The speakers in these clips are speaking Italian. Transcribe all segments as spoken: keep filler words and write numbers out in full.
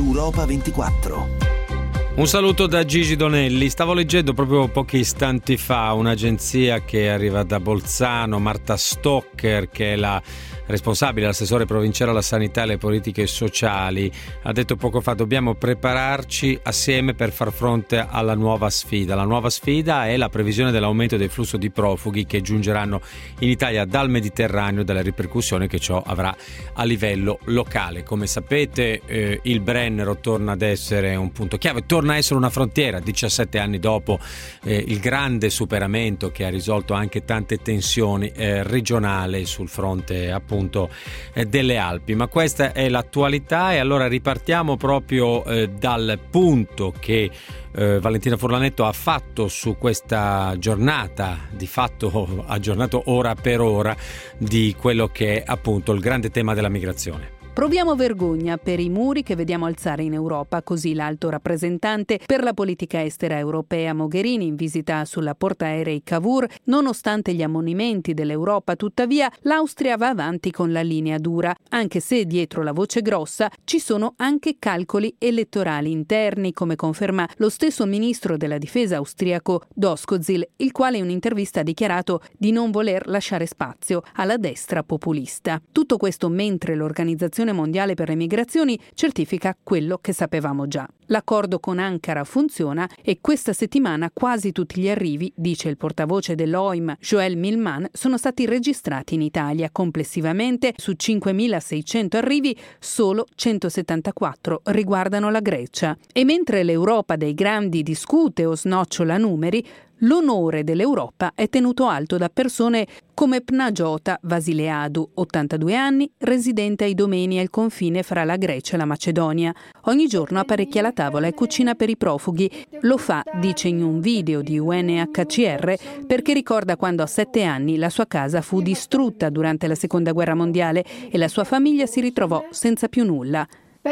Europa ventiquattro. Un saluto da Gigi Donelli. Stavo leggendo proprio pochi istanti fa un'agenzia che arriva da Bolzano, Marta Stocker, che è la responsabile, l'assessore provinciale alla sanità e alle politiche sociali, ha detto poco fa: dobbiamo prepararci assieme per far fronte alla nuova sfida. La nuova sfida è la previsione dell'aumento del flusso di profughi che giungeranno in Italia dal Mediterraneo e delle ripercussioni che ciò avrà a livello locale. Come sapete, eh, il Brennero torna ad essere un punto chiave, torna a essere una frontiera diciassette anni dopo eh, il grande superamento che ha risolto anche tante tensioni eh, regionali sul fronte appunto appunto eh, delle Alpi. Ma questa è l'attualità, e allora ripartiamo proprio eh, dal punto che eh, Valentina Furlanetto ha fatto su questa giornata, di fatto aggiornato ora per ora, di quello che è appunto il grande tema della migrazione. Proviamo vergogna per i muri che vediamo alzare in Europa, così l'alto rappresentante per la politica estera europea Mogherini in visita sulla portaerei Cavour. Nonostante gli ammonimenti dell'Europa, tuttavia, l'Austria va avanti con la linea dura, anche se dietro la voce grossa ci sono anche calcoli elettorali interni, come conferma lo stesso ministro della difesa austriaco Doskozil, il quale in un'intervista ha dichiarato di non voler lasciare spazio alla destra populista. Tutto questo mentre l'organizzazione mondiale per le migrazioni certifica quello che sapevamo già. L'accordo con Ankara funziona e questa settimana quasi tutti gli arrivi, dice il portavoce dell'O I M Joël Millman, sono stati registrati in Italia. Complessivamente su cinquemilaseicento arrivi solo centosettantaquattro riguardano la Grecia. E mentre l'Europa dei grandi discute o snocciola numeri, l'onore dell'Europa è tenuto alto da persone come Pnagiota Vasileadu, ottantadue anni, residente ai Domeni al confine fra la Grecia e la Macedonia. Ogni giorno apparecchia la tavola e cucina per i profughi. Lo fa, dice in un video di U N H C R, perché ricorda quando a sette anni la sua casa fu distrutta durante la Seconda Guerra Mondiale e la sua famiglia si ritrovò senza più nulla.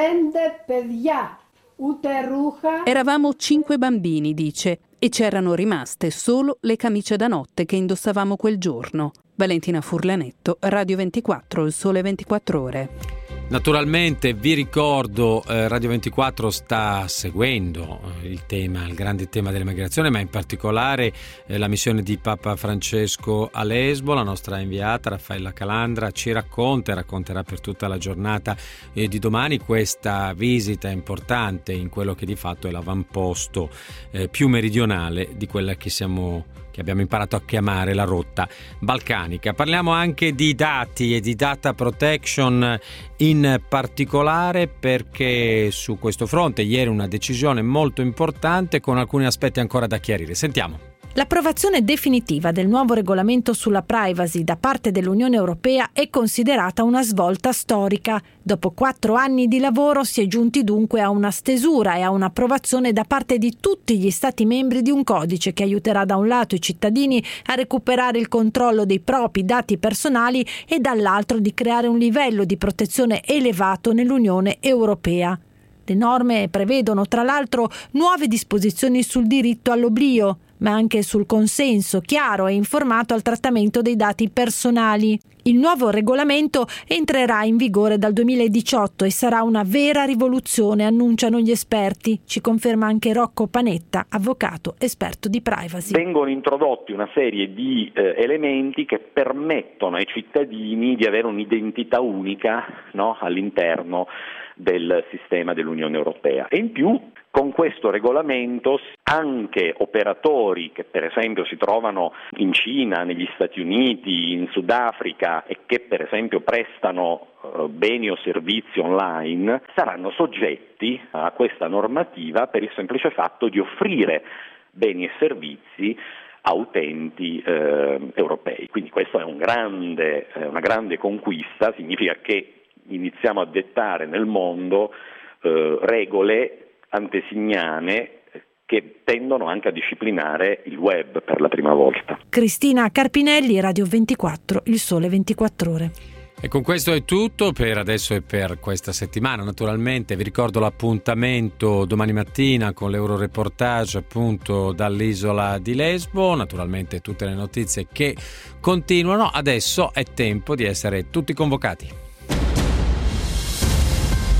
Eravamo cinque bambini, dice, e c'erano rimaste solo le camicie da notte che indossavamo quel giorno. Valentina Furlanetto, Radio ventiquattro, Il Sole ventiquattro Ore. Naturalmente vi ricordo, eh, Radio ventiquattro sta seguendo eh, il tema, il grande tema della migrazione, ma in particolare eh, la missione di Papa Francesco a Lesbo. La nostra inviata Raffaella Calandra ci racconta e racconterà per tutta la giornata eh, di domani questa visita importante in quello che di fatto è l'avamposto eh, più meridionale di quella che siamo che abbiamo imparato a chiamare la rotta balcanica. Parliamo anche di dati e di data protection in particolare, perché su questo fronte ieri una decisione molto importante con alcuni aspetti ancora da chiarire. Sentiamo. L'approvazione definitiva del nuovo regolamento sulla privacy da parte dell'Unione Europea è considerata una svolta storica. Dopo quattro anni di lavoro si è giunti dunque a una stesura e a un'approvazione da parte di tutti gli Stati membri di un codice che aiuterà da un lato i cittadini a recuperare il controllo dei propri dati personali e dall'altro di creare un livello di protezione elevato nell'Unione Europea. Le norme prevedono tra l'altro nuove disposizioni sul diritto all'oblio, ma anche sul consenso chiaro e informato al trattamento dei dati personali. Il nuovo regolamento entrerà in vigore dal duemiladiciotto e sarà una vera rivoluzione, annunciano gli esperti. Ci conferma anche Rocco Panetta, avvocato esperto di privacy. Vengono introdotti una serie di eh, elementi che permettono ai cittadini di avere un'identità unica, no, all'interno del sistema dell'Unione Europea. E in più, con questo regolamento, anche operatori che per esempio si trovano in Cina, negli Stati Uniti, in Sudafrica e che per esempio prestano uh, beni o servizi online, saranno soggetti a questa normativa per il semplice fatto di offrire beni e servizi a utenti eh, europei. Quindi questo è un grande, eh, una grande conquista, significa che iniziamo a dettare nel mondo eh, regole antesignane che tendono anche a disciplinare il web per la prima volta. Cristina Carpinelli, Radio ventiquattro, Il Sole ventiquattro Ore. E con questo è tutto per adesso e per questa settimana. Naturalmente vi ricordo l'appuntamento domani mattina con l'Euroreportage appunto dall'isola di Lesbo. Naturalmente tutte le notizie che continuano. Adesso è tempo di essere tutti convocati.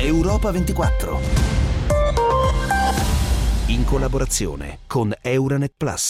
Europa ventiquattro. In collaborazione con Euranet Plus.